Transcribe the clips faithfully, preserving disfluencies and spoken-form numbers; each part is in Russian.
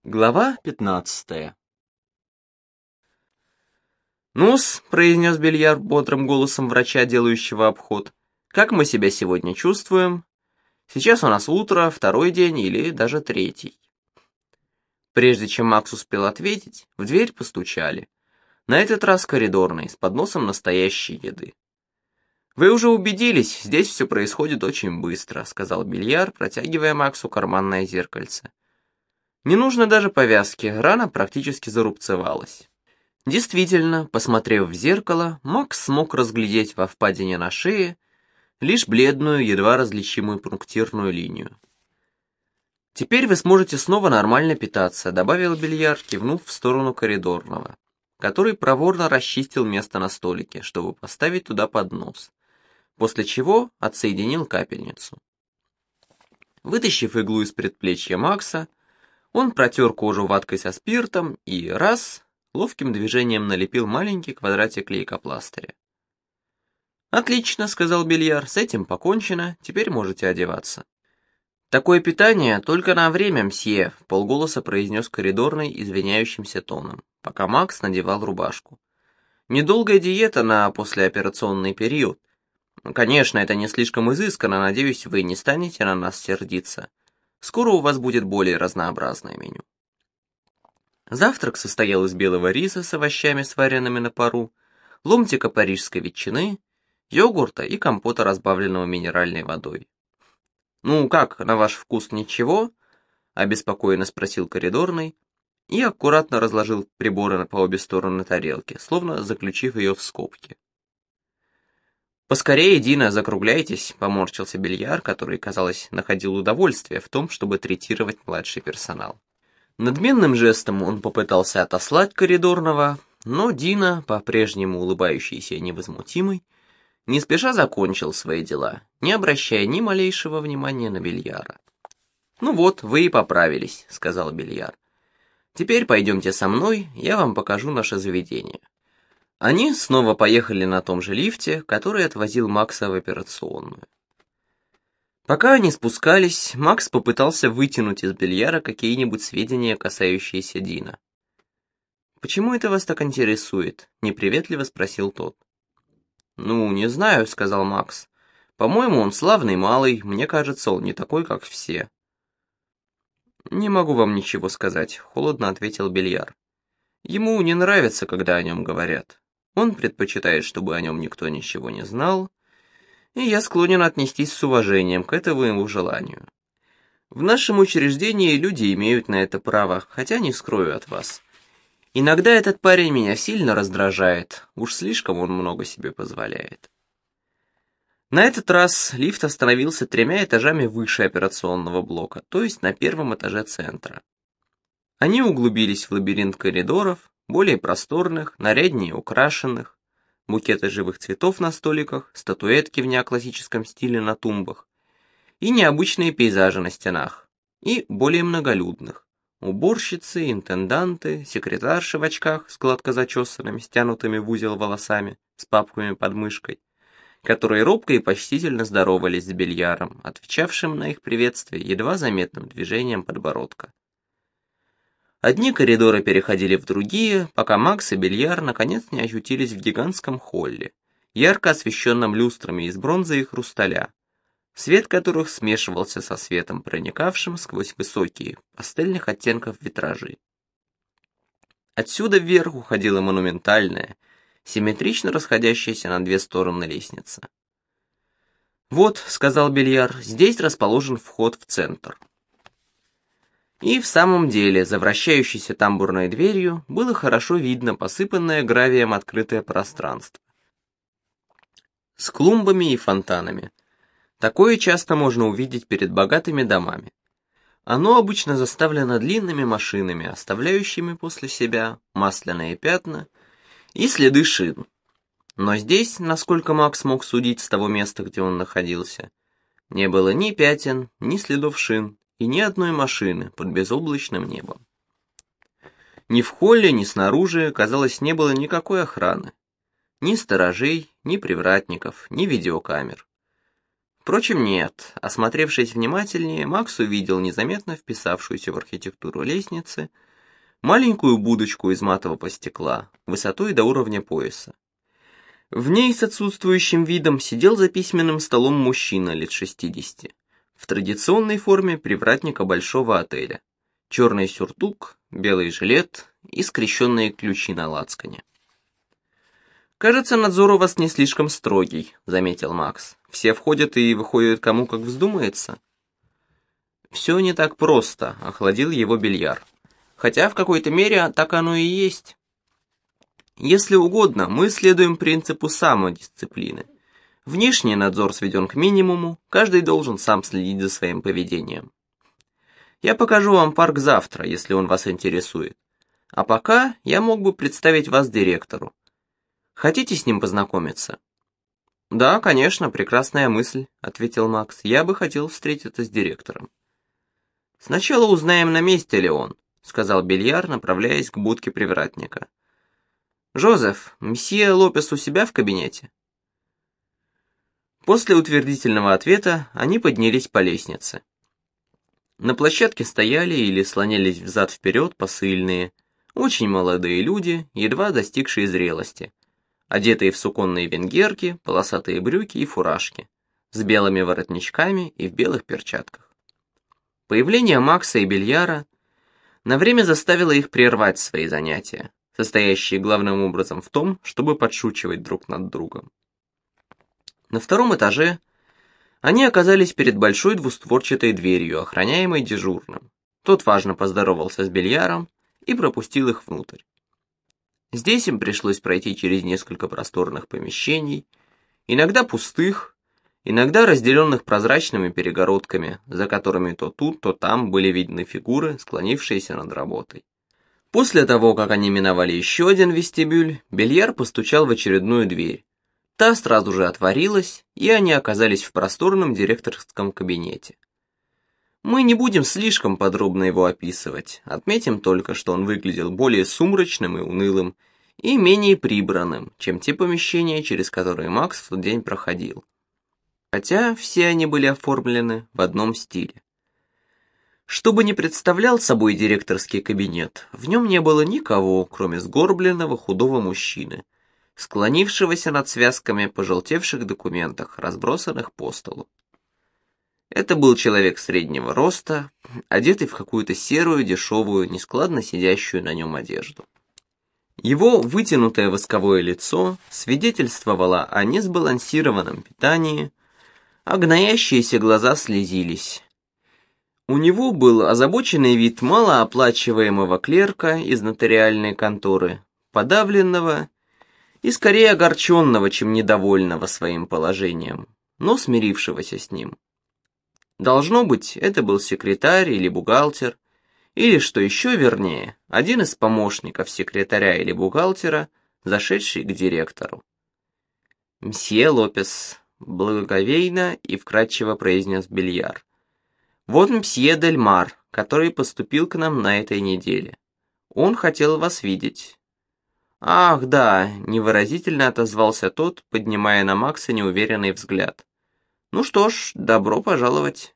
Глава пятнадцатая. «Ну-с», — произнес Бельяр бодрым голосом врача, делающего обход, — «как мы себя сегодня чувствуем? Сейчас у нас утро, второй день или даже третий». Прежде чем Макс успел ответить, в дверь постучали. На этот раз коридорный, с подносом настоящей еды. «Вы уже убедились, здесь все происходит очень быстро», — сказал Бельяр, протягивая Максу карманное зеркальце. «Не нужно даже повязки, рана практически зарубцевалась». Действительно, посмотрев в зеркало, Макс смог разглядеть во впадине на шее лишь бледную, едва различимую пунктирную линию. «Теперь вы сможете снова нормально питаться», — добавил Бельяр, кивнув в сторону коридорного, который проворно расчистил место на столике, чтобы поставить туда поднос, после чего отсоединил капельницу. Вытащив иглу из предплечья Макса, он протер кожу ваткой со спиртом и раз, ловким движением налепил маленький квадратик лейкопластыря. «Отлично», — сказал Бельяр, — «с этим покончено, теперь можете одеваться». «Такое питание только на время, мсье», — вполголоса произнес коридорный извиняющимся тоном, пока Макс надевал рубашку. «Недолгая диета на послеоперационный период. Конечно, это не слишком изысканно, надеюсь, вы не станете на нас сердиться. Скоро у вас будет более разнообразное меню». Завтрак состоял из белого риса с овощами, сваренными на пару, ломтика парижской ветчины, йогурта и компота, разбавленного минеральной водой. «Ну как, на ваш вкус ничего?» — обеспокоенно спросил коридорный и аккуратно разложил приборы по обе стороны тарелки, словно заключив ее в скобки. «Поскорее, Дина, закругляйтесь», — поморщился Бельяр, который, казалось, находил удовольствие в том, чтобы третировать младший персонал. Надменным жестом он попытался отослать коридорного, но Дина, по-прежнему улыбающийся и невозмутимый, не спеша закончил свои дела, не обращая ни малейшего внимания на Бельяра. «Ну вот, вы и поправились», — сказал Бельяр. «Теперь пойдемте со мной, я вам покажу наше заведение». Они снова поехали на том же лифте, который отвозил Макса в операционную. Пока они спускались, Макс попытался вытянуть из Бельяра какие-нибудь сведения, касающиеся Дина. «Почему это вас так интересует?» — неприветливо спросил тот. «Ну, не знаю», — сказал Макс. «По-моему, он славный малый, мне кажется, он не такой, как все». «Не могу вам ничего сказать», — холодно ответил Бельяр. «Ему не нравится, когда о нем говорят. Он предпочитает, чтобы о нем никто ничего не знал, и я склонен отнестись с уважением к этому его желанию. В нашем учреждении люди имеют на это право, хотя не скрою от вас. Иногда этот парень меня сильно раздражает, уж слишком он много себе позволяет». На этот раз лифт остановился тремя этажами выше операционного блока, то есть на первом этаже центра. Они углубились в лабиринт коридоров, более просторных, наряднее украшенных, букеты живых цветов на столиках, статуэтки в неоклассическом стиле на тумбах и необычные пейзажи на стенах, и более многолюдных. Уборщицы, интенданты, секретарши в очках с гладко зачесанными, стянутыми в узел волосами, с папками под мышкой, которые робко и почтительно здоровались с Бельяром, отвечавшим на их приветствие едва заметным движением подбородка. Одни коридоры переходили в другие, пока Макс и Бельяр наконец не очутились в гигантском холле, ярко освещенном люстрами из бронзы и хрусталя, свет которых смешивался со светом, проникавшим сквозь высокие, пастельных оттенков витражи. Отсюда вверх уходила монументальная, симметрично расходящаяся на две стороны лестница. «Вот», — сказал Бельяр, — «здесь расположен вход в центр». И в самом деле, за вращающейся тамбурной дверью было хорошо видно посыпанное гравием открытое пространство с клумбами и фонтанами. Такое часто можно увидеть перед богатыми домами. Оно обычно заставлено длинными машинами, оставляющими после себя масляные пятна и следы шин. Но здесь, насколько Макс мог судить с того места, где он находился, не было ни пятен, ни следов шин, и ни одной машины под безоблачным небом. Ни в холле, ни снаружи, казалось, не было никакой охраны. Ни сторожей, ни привратников, ни видеокамер. Впрочем, нет. Осмотревшись внимательнее, Макс увидел незаметно вписавшуюся в архитектуру лестницы маленькую будочку из матового стекла, высотой до уровня пояса. В ней с отсутствующим видом сидел за письменным столом мужчина лет шестидесяти, в традиционной форме привратника большого отеля. Черный сюртук, белый жилет и скрещенные ключи на лацкане. «Кажется, надзор у вас не слишком строгий», — заметил Макс. «Все входят и выходят кому как вздумается». «Все не так просто», — охладил его Бельяр. «Хотя в какой-то мере так оно и есть. Если угодно, мы следуем принципу самодисциплины. Внешний надзор сведен к минимуму, каждый должен сам следить за своим поведением. Я покажу вам парк завтра, если он вас интересует. А пока я мог бы представить вас директору. Хотите с ним познакомиться?» «Да, конечно, прекрасная мысль», — ответил Макс. «Я бы хотел встретиться с директором». «Сначала узнаем, на месте ли он», — сказал Бельяр, направляясь к будке привратника. «Жозеф, мсье Лопес у себя в кабинете?» После утвердительного ответа они поднялись по лестнице. На площадке стояли или слонялись взад-вперед посыльные, очень молодые люди, едва достигшие зрелости, одетые в суконные венгерки, полосатые брюки и фуражки, с белыми воротничками и в белых перчатках. Появление Макса и Бельяра на время заставило их прервать свои занятия, состоящие главным образом в том, чтобы подшучивать друг над другом. На втором этаже они оказались перед большой двустворчатой дверью, охраняемой дежурным. Тот важно поздоровался с Бельяром и пропустил их внутрь. Здесь им пришлось пройти через несколько просторных помещений, иногда пустых, иногда разделенных прозрачными перегородками, за которыми то тут, то там были видны фигуры, склонившиеся над работой. После того, как они миновали еще один вестибюль, Бельяр постучал в очередную дверь. Та сразу же отворилась, и они оказались в просторном директорском кабинете. Мы не будем слишком подробно его описывать, отметим только, что он выглядел более сумрачным и унылым, и менее прибранным, чем те помещения, через которые Макс в тот день проходил. Хотя все они были оформлены в одном стиле. Что бы ни представлял собой директорский кабинет, в нем не было никого, кроме сгорбленного худого мужчины, склонившегося над связками пожелтевших документах, разбросанных по столу. Это был человек среднего роста, одетый в какую-то серую, дешевую, нескладно сидящую на нем одежду. Его вытянутое восковое лицо свидетельствовало о несбалансированном питании, а гноящиеся глаза слезились. У него был озабоченный вид малооплачиваемого клерка из нотариальной конторы, подавленного и скорее огорченного, чем недовольного своим положением, но смирившегося с ним. Должно быть, это был секретарь или бухгалтер, или, что еще вернее, один из помощников секретаря или бухгалтера, зашедший к директору. «Мсье Лопес», — благоговейно и вкратчиво произнес Бельяр. «Вот мсье Дельмар, который поступил к нам на этой неделе. Он хотел вас видеть». «Ах, да», — невыразительно отозвался тот, поднимая на Макса неуверенный взгляд. «Ну что ж, добро пожаловать».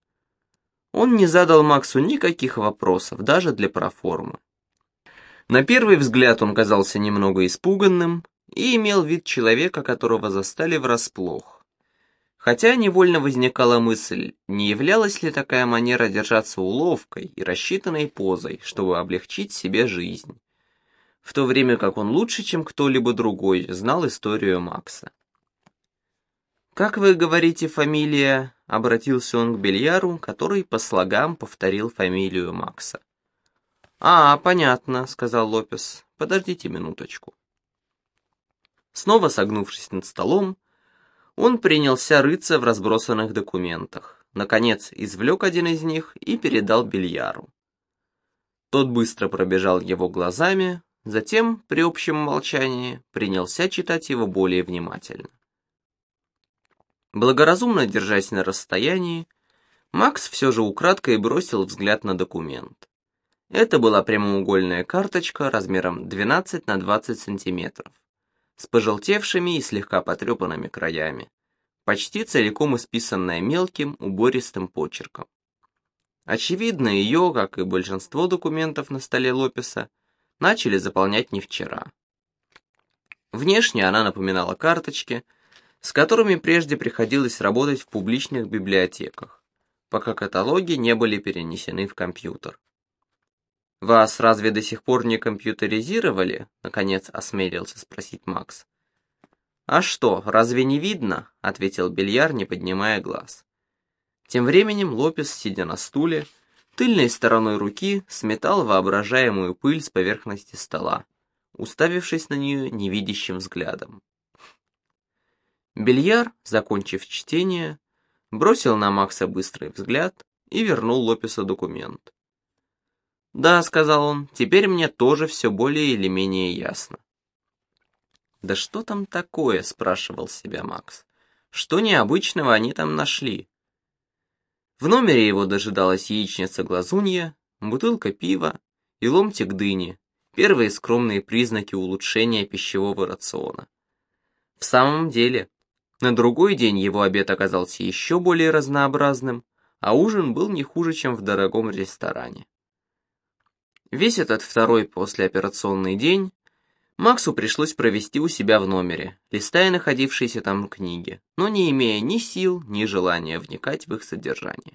Он не задал Максу никаких вопросов, даже для проформы. На первый взгляд он казался немного испуганным и имел вид человека, которого застали врасплох. Хотя невольно возникала мысль, не являлась ли такая манера держаться уловкой и рассчитанной позой, чтобы облегчить себе жизнь, в то время как он лучше, чем кто-либо другой, знал историю Макса. «Как вы говорите, фамилия?» — обратился он к Бельяру, который по слогам повторил фамилию Макса. «А, понятно», — сказал Лопес. «Подождите минуточку». Снова согнувшись над столом, он принялся рыться в разбросанных документах. Наконец, извлек один из них и передал Бельяру. Тот быстро пробежал его глазами, затем, при общем молчании, принялся читать его более внимательно. Благоразумно держась на расстоянии, Макс все же украдкой бросил взгляд на документ. Это была прямоугольная карточка размером двенадцать на двадцать сантиметров, с пожелтевшими и слегка потрепанными краями, почти целиком исписанная мелким, убористым почерком. Очевидно, ее, как и большинство документов на столе Лопеса, начали заполнять не вчера. Внешне она напоминала карточки, с которыми прежде приходилось работать в публичных библиотеках, пока каталоги не были перенесены в компьютер. «Вас разве до сих пор не компьютеризировали?» — наконец осмелился спросить Макс. «А что, разве не видно?» — ответил Бельяр, не поднимая глаз. Тем временем Лопес, сидя на стуле, тыльной стороной руки сметал воображаемую пыль с поверхности стола, уставившись на нее невидящим взглядом. Бельяр, закончив чтение, бросил на Макса быстрый взгляд и вернул Лопесу документ. «Да», — сказал он, — «теперь мне тоже все более или менее ясно». «Да что там такое?» — спрашивал себя Макс. «Что необычного они там нашли?» В номере его дожидалась яичница-глазунья, бутылка пива и ломтик дыни, первые скромные признаки улучшения пищевого рациона. В самом деле, на другой день его обед оказался еще более разнообразным, а ужин был не хуже, чем в дорогом ресторане. Весь этот второй послеоперационный день Максу пришлось провести у себя в номере, листая находившиеся там книги, но не имея ни сил, ни желания вникать в их содержание.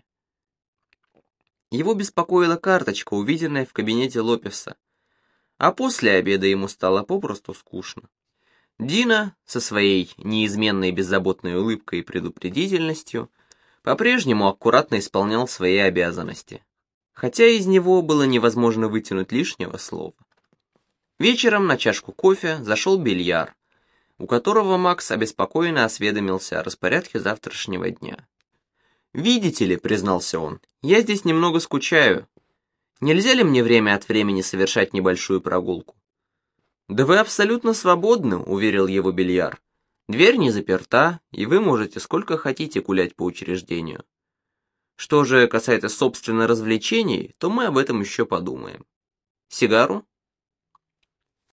Его беспокоила карточка, увиденная в кабинете Лопеса, а после обеда ему стало попросту скучно. Дина, со своей неизменной беззаботной улыбкой и предупредительностью, по-прежнему аккуратно исполнял свои обязанности, хотя из него было невозможно вытянуть лишнего слова. Вечером на чашку кофе зашел Бельяр, у которого Макс обеспокоенно осведомился о распорядке завтрашнего дня. «Видите ли», — признался он, — «я здесь немного скучаю. Нельзя ли мне время от времени совершать небольшую прогулку?» «Да вы абсолютно свободны», — уверил его Бельяр. «Дверь не заперта, и вы можете сколько хотите гулять по учреждению. Что же касается собственно развлечений, то мы об этом еще подумаем. Сигару?»